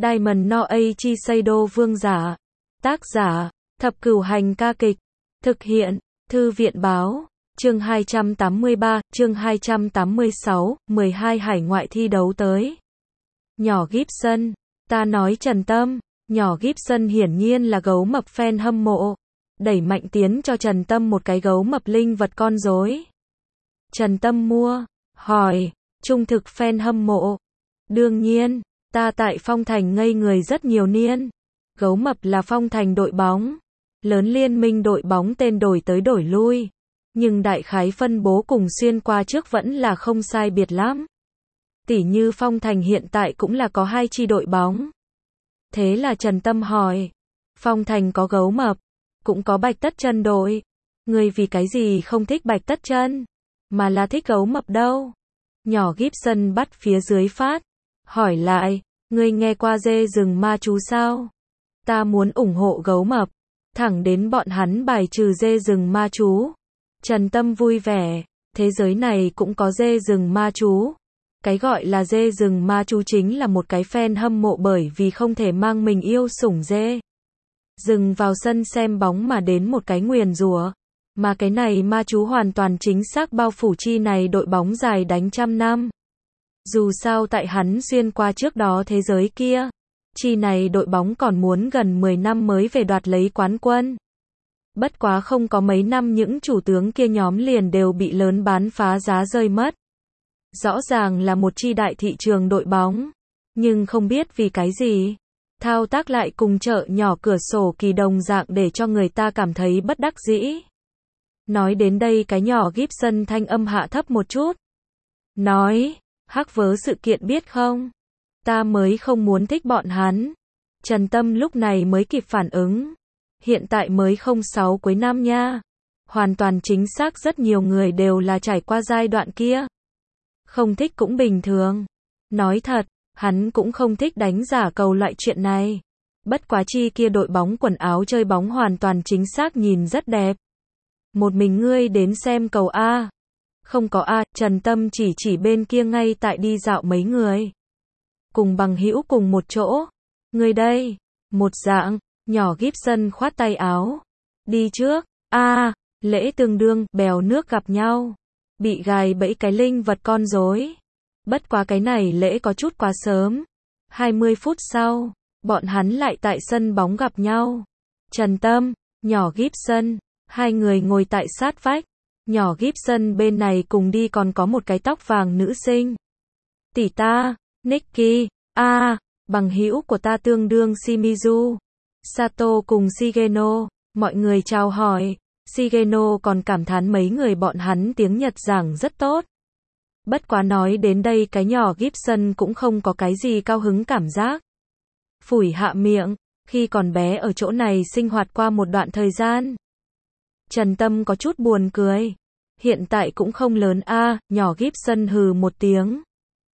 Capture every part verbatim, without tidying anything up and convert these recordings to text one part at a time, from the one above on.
Diamond no Eiichi Seido Vương giả. Tác giả, Thập Cửu Hành ca kịch. Thực hiện, Thư viện báo. Chương hai trăm tám mươi ba, chương hai trăm tám mươi sáu, mười hai hải ngoại thi đấu tới. Nhỏ Gibson, ta nói Trần Tâm. Nhỏ Gibson hiển nhiên là gấu mập fan hâm mộ. Đẩy mạnh tiến cho Trần Tâm một cái gấu mập linh vật con rối. Trần Tâm mua, hỏi, trung thực fan hâm mộ. Đương nhiên, ta tại Phong Thành ngây người rất nhiều niên. Gấu mập là Phong Thành đội bóng. Lớn liên minh đội bóng tên đổi tới đổi lui. Nhưng đại khái phân bố cùng xuyên qua trước vẫn là không sai biệt lắm. Tỉ như Phong Thành hiện tại cũng là có hai chi đội bóng. Thế là Trần Tâm hỏi, Phong Thành có gấu mập, cũng có Bạch Tất Chân đội. Người vì cái gì không thích Bạch Tất Chân, mà là thích gấu mập đâu? Nhỏ Gibson bắt phía dưới phát, hỏi lại, ngươi nghe qua dê rừng ma chú sao? Ta muốn ủng hộ gấu mập, thẳng đến bọn hắn bài trừ dê rừng ma chú. Trần Tâm vui vẻ, thế giới này cũng có dê rừng ma chú. Cái gọi là dê rừng ma chú chính là một cái fan hâm mộ bởi vì không thể mang mình yêu sủng dê rừng vào sân xem bóng mà đến một cái nguyền rủa. Mà cái này ma chú hoàn toàn chính xác bao phủ chi này đội bóng dài đánh trăm năm. Dù sao tại hắn xuyên qua trước đó thế giới kia, chi này đội bóng còn muốn gần mười năm mới về đoạt lấy quán quân. Bất quá không có mấy năm những chủ tướng kia nhóm liền đều bị lớn bán phá giá rơi mất. Rõ ràng là một chi đại thị trường đội bóng, nhưng không biết vì cái gì, thao tác lại cùng chợ nhỏ cửa sổ kỳ đồng dạng để cho người ta cảm thấy bất đắc dĩ. Nói đến đây cái nhỏ Gibson thanh âm hạ thấp một chút. Nói, hắc vớ sự kiện biết không? Ta mới không muốn thích bọn hắn. Trần Tâm lúc này mới kịp phản ứng. Hiện tại mới không sáu cuối năm nha. Hoàn toàn chính xác rất nhiều người đều là trải qua giai đoạn kia. Không thích cũng bình thường. Nói thật, hắn cũng không thích đánh giả cầu loại chuyện này. Bất quá chi kia đội bóng quần áo chơi bóng hoàn toàn chính xác nhìn rất đẹp. Một mình ngươi đến xem cầu A. Không có A, Trần Tâm chỉ chỉ bên kia ngay tại đi dạo mấy người. Cùng bằng hữu cùng một chỗ. Ngươi đây, một dạng, nhỏ Gibson khoát tay áo. Đi trước, A, lễ tương đương, bèo nước gặp nhau. Bị gài bẫy cái linh vật con rối. Bất quá cái này lễ có chút quá sớm. hai mươi phút sau, bọn hắn lại tại sân bóng gặp nhau. Trần Tâm, nhỏ Gibson, hai người ngồi tại sát vách. Nhỏ Gibson bên này cùng đi còn có một cái tóc vàng nữ sinh. Tỷ ta, Nikki, a, à, bằng hữu của ta tương đương Shimizu, Sato cùng Shigeno. Mọi người chào hỏi. Shigeno còn cảm thán mấy người bọn hắn tiếng Nhật giảng rất tốt. Bất quá nói đến đây cái nhỏ Gibson cũng không có cái gì cao hứng cảm giác. Phủi hạ miệng, khi còn bé ở chỗ này sinh hoạt qua một đoạn thời gian. Trần Tâm có chút buồn cười. Hiện tại cũng không lớn a, à, nhỏ Gibson hừ một tiếng.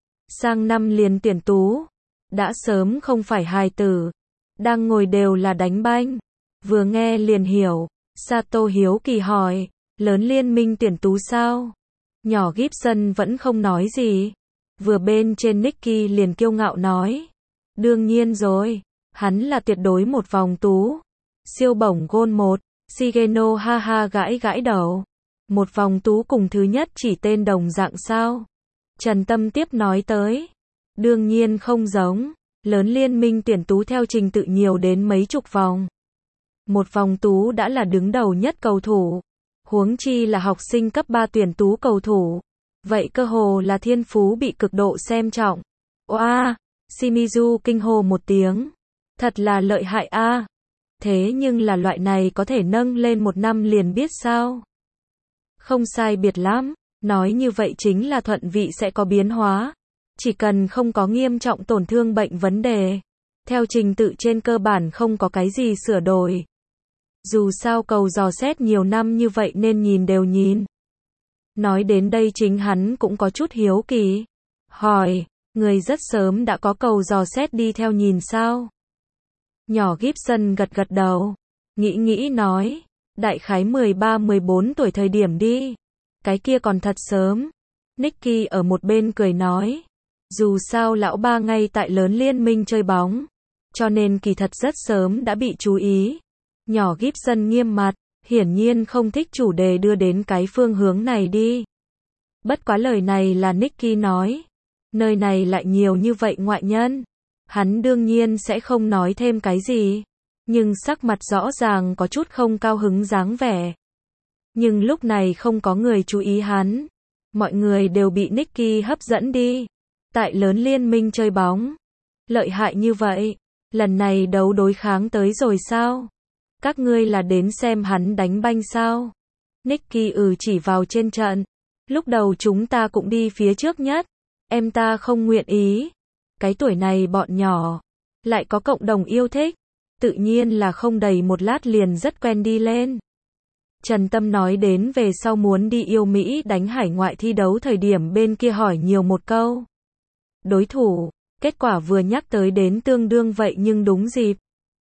Sang năm liền tuyển tú. Đã sớm không phải hài tử. Đang ngồi đều là đánh banh. Vừa nghe liền hiểu. Sato hiếu kỳ hỏi, lớn liên minh tuyển tú sao? Nhỏ Gibson vẫn không nói gì. Vừa bên trên Nikki liền kiêu ngạo nói. Đương nhiên rồi, hắn là tuyệt đối một vòng tú. Siêu bổng gôn một, Shigeno ha ha gãi gãi đầu. Một vòng tú cùng thứ nhất chỉ tên đồng dạng sao? Trần Tâm tiếp nói tới. Đương nhiên không giống, lớn liên minh tuyển tú theo trình tự nhiều đến mấy chục vòng. Một vòng tú đã là đứng đầu nhất cầu thủ. Huống chi là học sinh cấp ba tuyển tú cầu thủ. Vậy cơ hồ là thiên phú bị cực độ xem trọng. Oa, Shimizu kinh hô một tiếng. Thật là lợi hại a. Thế nhưng là loại này có thể nâng lên một năm liền biết sao? Không sai biệt lắm. Nói như vậy chính là thuận vị sẽ có biến hóa. Chỉ cần không có nghiêm trọng tổn thương bệnh vấn đề. Theo trình tự trên cơ bản không có cái gì sửa đổi. Dù sao cầu dò xét nhiều năm như vậy nên nhìn đều nhìn. Nói đến đây chính hắn cũng có chút hiếu kỳ. Hỏi, người rất sớm đã có cầu dò xét đi theo nhìn sao? Nhỏ Gibson gật gật đầu. Nghĩ nghĩ nói, đại khái mười ba mười bốn tuổi thời điểm đi. Cái kia còn thật sớm. Nikki ở một bên cười nói. Dù sao lão ba ngay tại lớn liên minh chơi bóng. cho nên kỳ thật rất sớm đã bị chú ý. Nhỏ Gibson nghiêm mặt, hiển nhiên không thích chủ đề đưa đến cái phương hướng này đi. Bất quá lời này là Nicky nói. Nơi này lại nhiều như vậy ngoại nhân. Hắn đương nhiên sẽ không nói thêm cái gì. Nhưng sắc mặt rõ ràng có chút không cao hứng dáng vẻ. Nhưng lúc này không có người chú ý hắn. Mọi người đều bị Nicky hấp dẫn đi. Tại lớn liên minh chơi bóng. Lợi hại như vậy. Lần này đấu đối kháng tới rồi sao? Các ngươi là đến xem hắn đánh banh sao? Nicky ừ chỉ vào trên trận. Lúc đầu chúng ta cũng đi phía trước nhất. Em ta không nguyện ý. Cái tuổi này bọn nhỏ. Lại có cộng đồng yêu thích. Tự nhiên là không đầy một lát liền rất quen đi lên. Trần Tâm nói đến về sau muốn đi yêu Mỹ đánh hải ngoại thi đấu thời điểm bên kia hỏi nhiều một câu. Đối thủ, kết quả vừa nhắc tới đến tương đương vậy nhưng đúng dịp.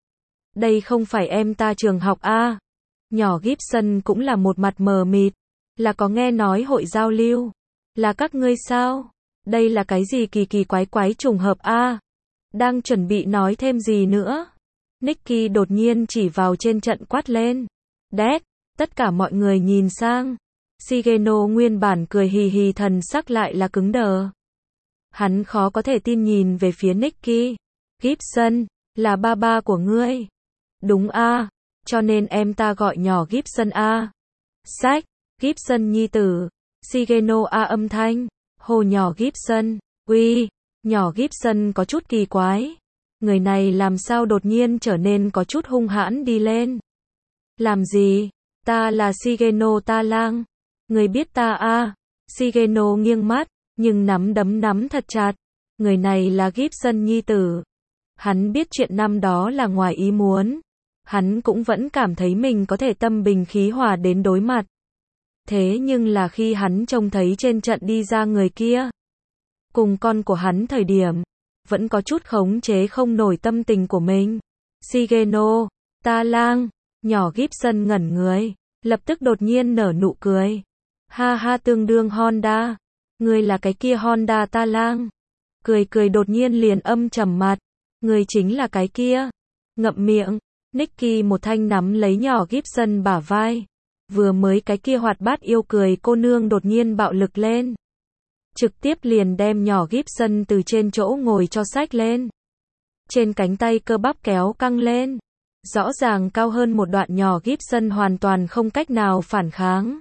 Đây không phải em ta trường học A. Nhỏ Gibson cũng là một mặt mờ mịt. Là có nghe nói hội giao lưu. Là các ngươi sao? Đây là cái gì kỳ kỳ quái quái trùng hợp A. Đang chuẩn bị nói thêm gì nữa. Nicky đột nhiên chỉ vào trên trận quát lên. Đét, tất cả mọi người nhìn sang. Shigeno nguyên bản cười hì hì thần sắc lại là cứng đờ. Hắn khó có thể tin nhìn về phía Nicky. Gibson, là ba ba của ngươi. Đúng a, cho nên em ta gọi nhỏ Gibson a. Sách, Gibson nhi tử. Shigeno a âm thanh. Hồ nhỏ Gibson, uy, nhỏ Gibson có chút kỳ quái. Người này làm sao đột nhiên trở nên có chút hung hãn đi lên. Làm gì? Ta là Shigeno ta lang. Người biết ta a? Shigeno nghiêng mắt, nhưng nắm đấm nắm thật chặt. Người này là Gibson nhi tử. Hắn biết chuyện năm đó là ngoài ý muốn. Hắn cũng vẫn cảm thấy mình có thể tâm bình khí hòa đến đối mặt. Thế nhưng là khi hắn trông thấy trên trận đi ra người kia, cùng con của hắn thời điểm, vẫn có chút khống chế không nổi tâm tình của mình. Shigeno, ta lang, nhỏ Gibson ngẩn người, lập tức đột nhiên nở nụ cười. Ha ha tương đương Honda, người là cái kia Honda ta lang. Cười cười đột nhiên liền âm trầm mặt, người chính là cái kia. Ngậm miệng, Nicky một thanh nắm lấy nhỏ Gibson bả vai. Vừa mới cái kia hoạt bát yêu cười cô nương đột nhiên bạo lực lên. Trực tiếp liền đem nhỏ Gibson từ trên chỗ ngồi cho xách lên. Trên cánh tay cơ bắp kéo căng lên. Rõ ràng cao hơn một đoạn nhỏ Gibson hoàn toàn không cách nào phản kháng.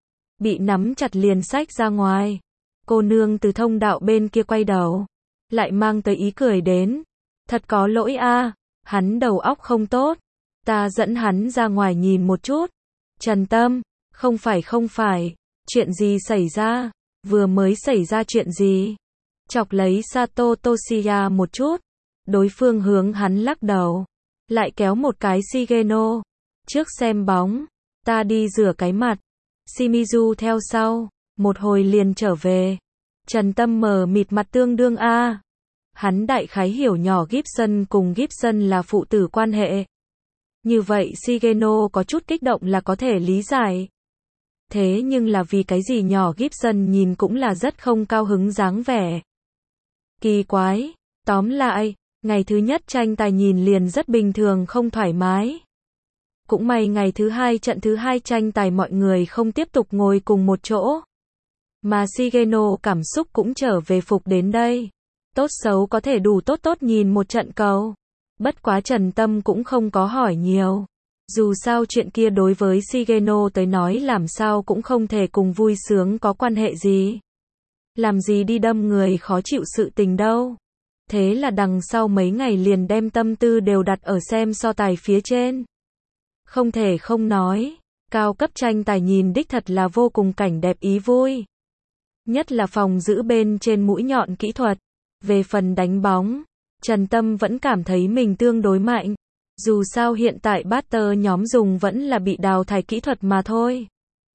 Bị nắm chặt liền xách ra ngoài. Cô nương từ thông đạo bên kia quay đầu. Lại mang tới ý cười đến. Thật có lỗi a, hắn đầu óc không tốt. Ta dẫn hắn ra ngoài nhìn một chút. Trần Tâm, không phải không phải. Chuyện gì xảy ra? Vừa mới xảy ra chuyện gì? Chọc lấy Sato Toshiya một chút. Đối phương hướng hắn lắc đầu. Lại kéo một cái Shigeno. Trước xem bóng. Ta đi rửa cái mặt. Shimizu theo sau. Một hồi liền trở về. Trần Tâm mờ mịt mặt tương đương a. Hắn đại khái hiểu nhỏ Gibson cùng Gibson là phụ tử quan hệ. Như vậy Shigeno có chút kích động là có thể lý giải. Thế nhưng là vì cái gì nhỏ Gibson nhìn cũng là rất không cao hứng dáng vẻ. Kỳ quái. Tóm lại, ngày thứ nhất tranh tài nhìn liền rất bình thường không thoải mái. Cũng may ngày thứ hai trận thứ hai tranh tài mọi người không tiếp tục ngồi cùng một chỗ. Mà Shigeno cảm xúc cũng trở về phục đến đây. Tốt xấu có thể đủ tốt tốt nhìn một trận cầu. Bất quá Trần Tâm cũng không có hỏi nhiều. Dù sao chuyện kia đối với Shigeno tới nói làm sao cũng không thể cùng vui sướng có quan hệ gì. Làm gì đi đâm người khó chịu sự tình đâu. Thế là đằng sau mấy ngày liền đem tâm tư đều đặt ở xem so tài phía trên. Không thể không nói, cao cấp tranh tài nhìn đích thật là vô cùng cảnh đẹp ý vui. Nhất là phòng giữ bên trên mũi nhọn kỹ thuật. Về phần đánh bóng, Trần Tâm vẫn cảm thấy mình tương đối mạnh. Dù sao hiện tại batter nhóm dùng vẫn là bị đào thải kỹ thuật mà thôi.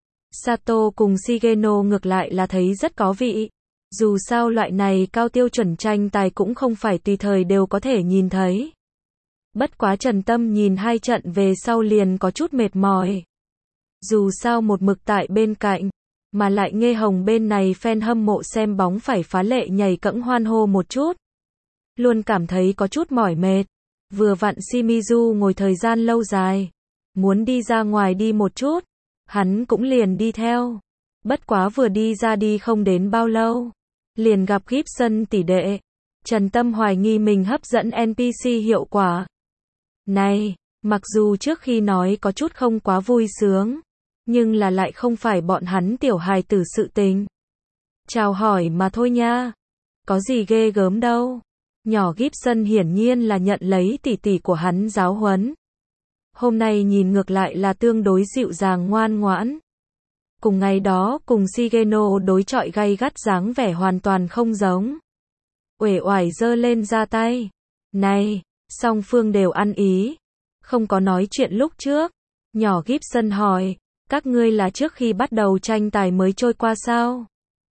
Sato cùng Shigeno ngược lại là thấy rất có vị. Dù sao loại này cao tiêu chuẩn tranh tài cũng không phải tùy thời đều có thể nhìn thấy. Bất quá Trần Tâm nhìn hai trận về sau liền có chút mệt mỏi. Dù sao một mực tại bên cạnh, mà lại nghe hồng bên này fan hâm mộ xem bóng phải phá lệ nhảy cẫng hoan hô một chút. Luôn cảm thấy có chút mỏi mệt. Vừa vặn Shimizu ngồi thời gian lâu dài, muốn đi ra ngoài đi một chút, hắn cũng liền đi theo. Bất quá vừa đi ra đi không đến bao lâu, liền gặp Gibson tỷ đệ. Trần Tâm hoài nghi mình hấp dẫn en pê xê hiệu quả. Này, mặc dù trước khi nói có chút không quá vui sướng, nhưng là lại không phải bọn hắn tiểu hài tử sự tình. Chào hỏi mà thôi nha, có gì ghê gớm đâu. Nhỏ Gibson hiển nhiên là nhận lấy tỷ tỷ của hắn giáo huấn. Hôm nay nhìn ngược lại là tương đối dịu dàng ngoan ngoãn. Cùng ngày đó cùng Shigeno đối chọi gay gắt dáng vẻ hoàn toàn không giống. Uể oải giơ lên ra tay. Này, song phương đều ăn ý. Không có nói chuyện lúc trước. Nhỏ Gibson hỏi, các ngươi là trước khi bắt đầu tranh tài mới trôi qua sao?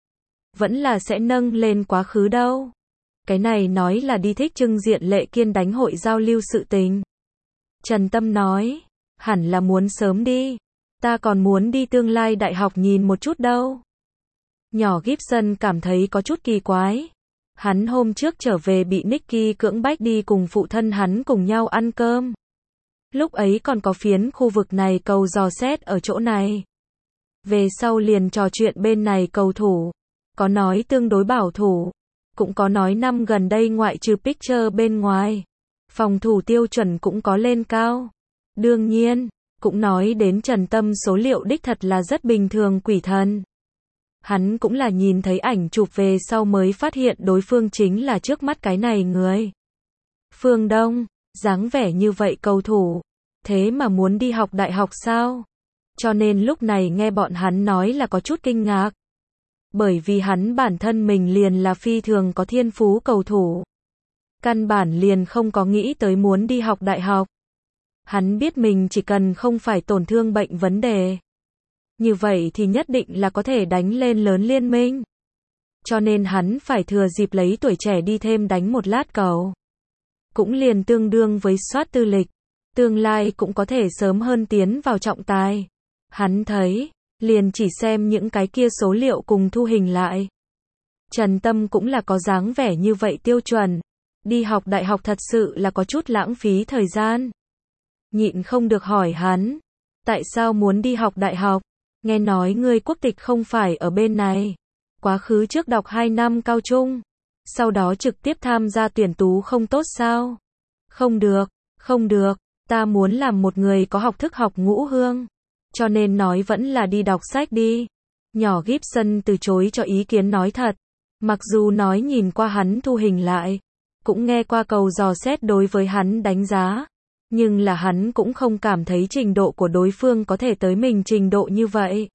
Vẫn là sẽ nâng lên quá khứ đâu. Cái này nói là đi thích trưng diện Lệ Kiên đánh hội giao lưu sự tình. Trần Tâm nói, hẳn là muốn sớm đi. Ta còn muốn đi tương lai đại học nhìn một chút đâu. Nhỏ Gibson cảm thấy có chút kỳ quái. Hắn hôm trước trở về bị Nicky cưỡng bách đi cùng phụ thân hắn cùng nhau ăn cơm. Lúc ấy còn có phiến khu vực này cầu dò xét ở chỗ này. Về sau liền trò chuyện bên này cầu thủ. Có nói tương đối bảo thủ. Cũng có nói năm gần đây ngoại trừ Picture bên ngoài. Phòng thủ tiêu chuẩn cũng có lên cao. Đương nhiên, cũng nói đến Trần Tâm số liệu đích thật là rất bình thường quỷ thần. Hắn cũng là nhìn thấy ảnh chụp về sau mới phát hiện đối phương chính là trước mắt cái này người. Phương Đông, dáng vẻ như vậy cầu thủ. Thế mà muốn đi học đại học sao? Cho nên lúc này nghe bọn hắn nói là có chút kinh ngạc. Bởi vì hắn bản thân mình liền là phi thường có thiên phú cầu thủ. Căn bản liền không có nghĩ tới muốn đi học đại học. Hắn biết mình chỉ cần không phải tổn thương bệnh vấn đề. Như vậy thì nhất định là có thể đánh lên lớn liên minh. Cho nên hắn phải thừa dịp lấy tuổi trẻ đi thêm đánh một lát cầu. Cũng liền tương đương với soát tư lịch. Tương lai cũng có thể sớm hơn tiến vào trọng tài. Hắn thấy, liền chỉ xem những cái kia số liệu cùng thu hình lại. Trần Tâm cũng là có dáng vẻ như vậy tiêu chuẩn. Đi học đại học thật sự là có chút lãng phí thời gian. Nhịn không được hỏi hắn. Tại sao muốn đi học đại học? Nghe nói ngươi quốc tịch không phải ở bên này. Quá khứ trước đọc hai năm cao trung. Sau đó trực tiếp tham gia tuyển tú không tốt sao? Không được, không được. Ta muốn làm một người có học thức học ngũ hương. Cho nên nói vẫn là đi đọc sách đi. Nhỏ Gibson từ chối cho ý kiến nói thật. Mặc dù nói nhìn qua hắn thu hình lại. Cũng nghe qua cầu dò xét đối với hắn đánh giá. Nhưng là hắn cũng không cảm thấy trình độ của đối phương có thể tới mình trình độ như vậy.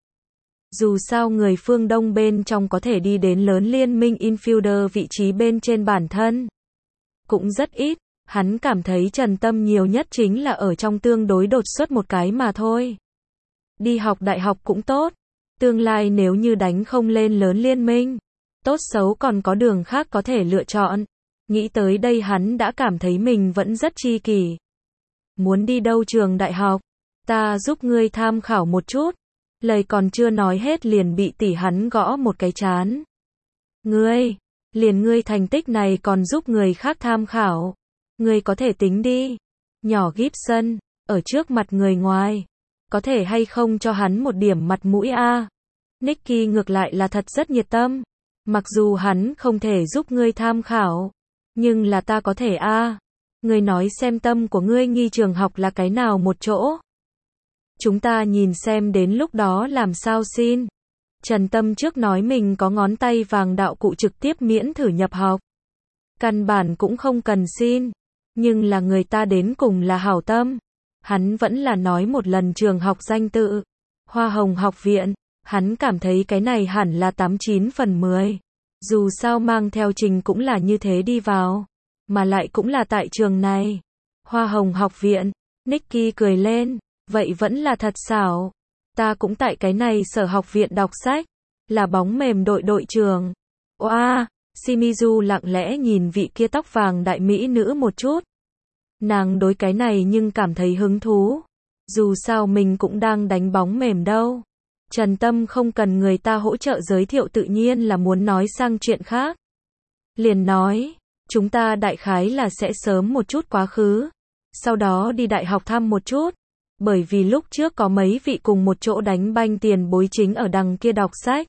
Dù sao người phương Đông bên trong có thể đi đến lớn liên minh infielder vị trí bên trên bản thân. Cũng rất ít, hắn cảm thấy Trần Tâm nhiều nhất chính là ở trong tương đối đột xuất một cái mà thôi. Đi học đại học cũng tốt, tương lai nếu như đánh không lên lớn liên minh, tốt xấu còn có đường khác có thể lựa chọn. Nghĩ tới đây hắn đã cảm thấy mình vẫn rất tri kỷ. Muốn đi đâu trường đại học? Ta giúp ngươi tham khảo một chút. Lời còn chưa nói hết liền bị tỷ hắn gõ một cái chán. Ngươi, liền ngươi thành tích này còn giúp người khác tham khảo. Ngươi có thể tính đi. Nhỏ Gibson, ở trước mặt người ngoài. Có thể hay không cho hắn một điểm mặt mũi a? Nicky ngược lại là thật rất nhiệt tâm. Mặc dù hắn không thể giúp ngươi tham khảo. Nhưng là ta có thể a. Ngươi nói xem tâm của ngươi nghi trường học là cái nào một chỗ. Chúng ta nhìn xem đến lúc đó làm sao xin. Trần Tâm trước nói mình có ngón tay vàng đạo cụ trực tiếp miễn thử nhập học. Căn bản cũng không cần xin. Nhưng là người ta đến cùng là hảo tâm. Hắn vẫn là nói một lần trường học danh tự. Hoa Hồng học viện. Hắn cảm thấy cái này hẳn là tám chín phần mười. Dù sao mang theo trình cũng là như thế đi vào. Mà lại cũng là tại trường này. Hoa Hồng học viện. Nicky cười lên. Vậy vẫn là thật xảo. Ta cũng tại cái này sở học viện đọc sách. Là bóng mềm đội đội trưởng. Oa, Shimizu lặng lẽ nhìn vị kia tóc vàng đại mỹ nữ một chút. Nàng đối cái này nhưng cảm thấy hứng thú. Dù sao mình cũng đang đánh bóng mềm đâu. Trần Tâm không cần người ta hỗ trợ giới thiệu tự nhiên là muốn nói sang chuyện khác. Liền nói, Chúng ta đại khái là sẽ sớm một chút quá khứ, sau đó đi đại học thăm một chút, bởi vì lúc trước có mấy vị cùng một chỗ đánh banh tiền bối chính ở đằng kia đọc sách.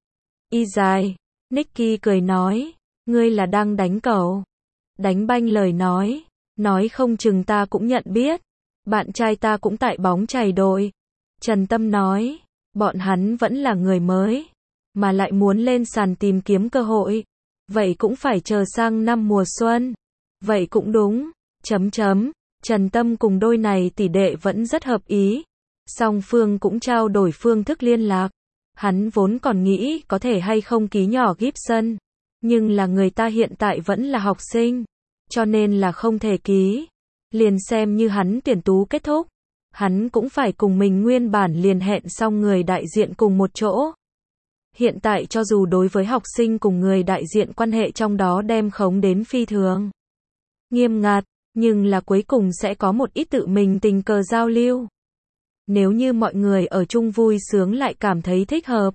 Y dài, Nicky cười nói, ngươi là đang đánh cẩu. Đánh banh lời nói, nói không chừng ta cũng nhận biết, bạn trai ta cũng tại bóng chày đội. Trần Tâm nói, bọn hắn vẫn là người mới, mà lại muốn lên sàn tìm kiếm cơ hội, vậy cũng phải chờ sang năm mùa xuân. Vậy cũng đúng, chấm chấm, Trần Tâm cùng đôi này tỷ đệ vẫn rất hợp ý, song phương cũng trao đổi phương thức liên lạc. Hắn vốn còn nghĩ có thể hay không ký nhỏ Gibson, nhưng là người ta hiện tại vẫn là học sinh, cho nên là không thể ký. Liền xem như hắn tuyển tú kết thúc, hắn cũng phải cùng mình nguyên bản liền hẹn xong người đại diện cùng một chỗ. Hiện tại cho dù đối với học sinh cùng người đại diện quan hệ trong đó đem khống đến phi thường nghiêm ngặt, nhưng là cuối cùng sẽ có một ít tự mình tình cờ giao lưu. Nếu như mọi người ở chung vui sướng lại cảm thấy thích hợp,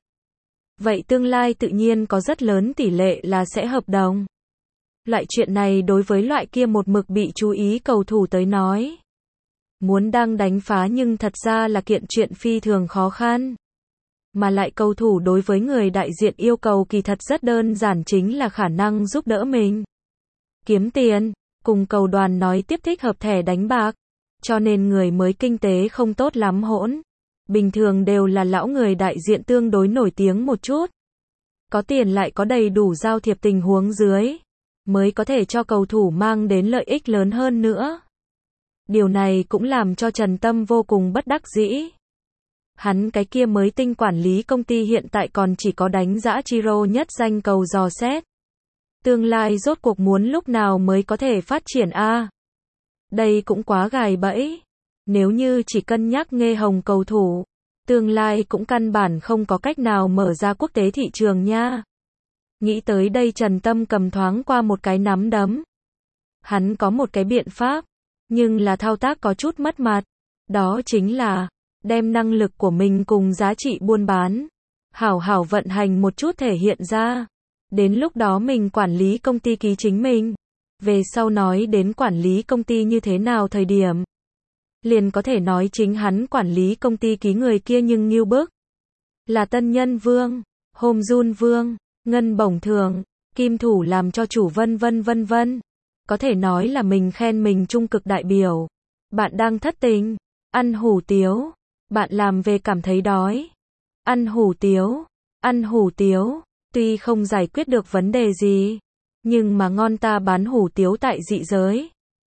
vậy tương lai tự nhiên có rất lớn tỷ lệ là sẽ hợp đồng. Loại chuyện này đối với loại kia một mực bị chú ý cầu thủ tới nói, muốn đang đánh phá nhưng thật ra là kiện chuyện phi thường khó khăn. Mà lại cầu thủ đối với người đại diện yêu cầu kỳ thật rất đơn giản, chính là khả năng giúp đỡ mình kiếm tiền, cùng cầu đoàn nói tiếp thích hợp thẻ đánh bạc. Cho nên người mới kinh tế không tốt lắm hỗn. Bình thường đều là lão người đại diện tương đối nổi tiếng một chút. Có tiền lại có đầy đủ giao thiệp tình huống dưới, mới có thể cho cầu thủ mang đến lợi ích lớn hơn nữa. Điều này cũng làm cho Trần Tâm vô cùng bất đắc dĩ. Hắn cái kia mới tinh quản lý công ty hiện tại còn chỉ có đánh giã Chiro nhất danh cầu dò xét. Tương lai rốt cuộc muốn lúc nào mới có thể phát triển a? À? Đây cũng quá gài bẫy. Nếu như chỉ cân nhắc nghe hồng cầu thủ, tương lai cũng căn bản không có cách nào mở ra quốc tế thị trường nha. Nghĩ tới đây Trần Tâm cầm thoáng qua một cái nắm đấm. Hắn có một cái biện pháp, nhưng là thao tác có chút mất mặt. Đó chính là đem năng lực của mình cùng giá trị buôn bán hảo hảo vận hành một chút thể hiện ra. Đến lúc đó mình quản lý công ty ký chính mình. Về sau nói đến quản lý công ty như thế nào thời điểm, liền có thể nói chính hắn quản lý công ty ký người kia nhưng nghiêu bức. Là tân nhân vương, hôm run vương, ngân bổng thường, kim thủ làm cho chủ vân vân vân vân. Có thể nói là mình khen mình trung cực đại biểu. Bạn đang thất tình, ăn hủ tiếu, bạn làm về cảm thấy đói, ăn hủ tiếu, ăn hủ tiếu, tuy không giải quyết được vấn đề gì, nhưng mà ngon ta bán hủ tiếu tại dị giới.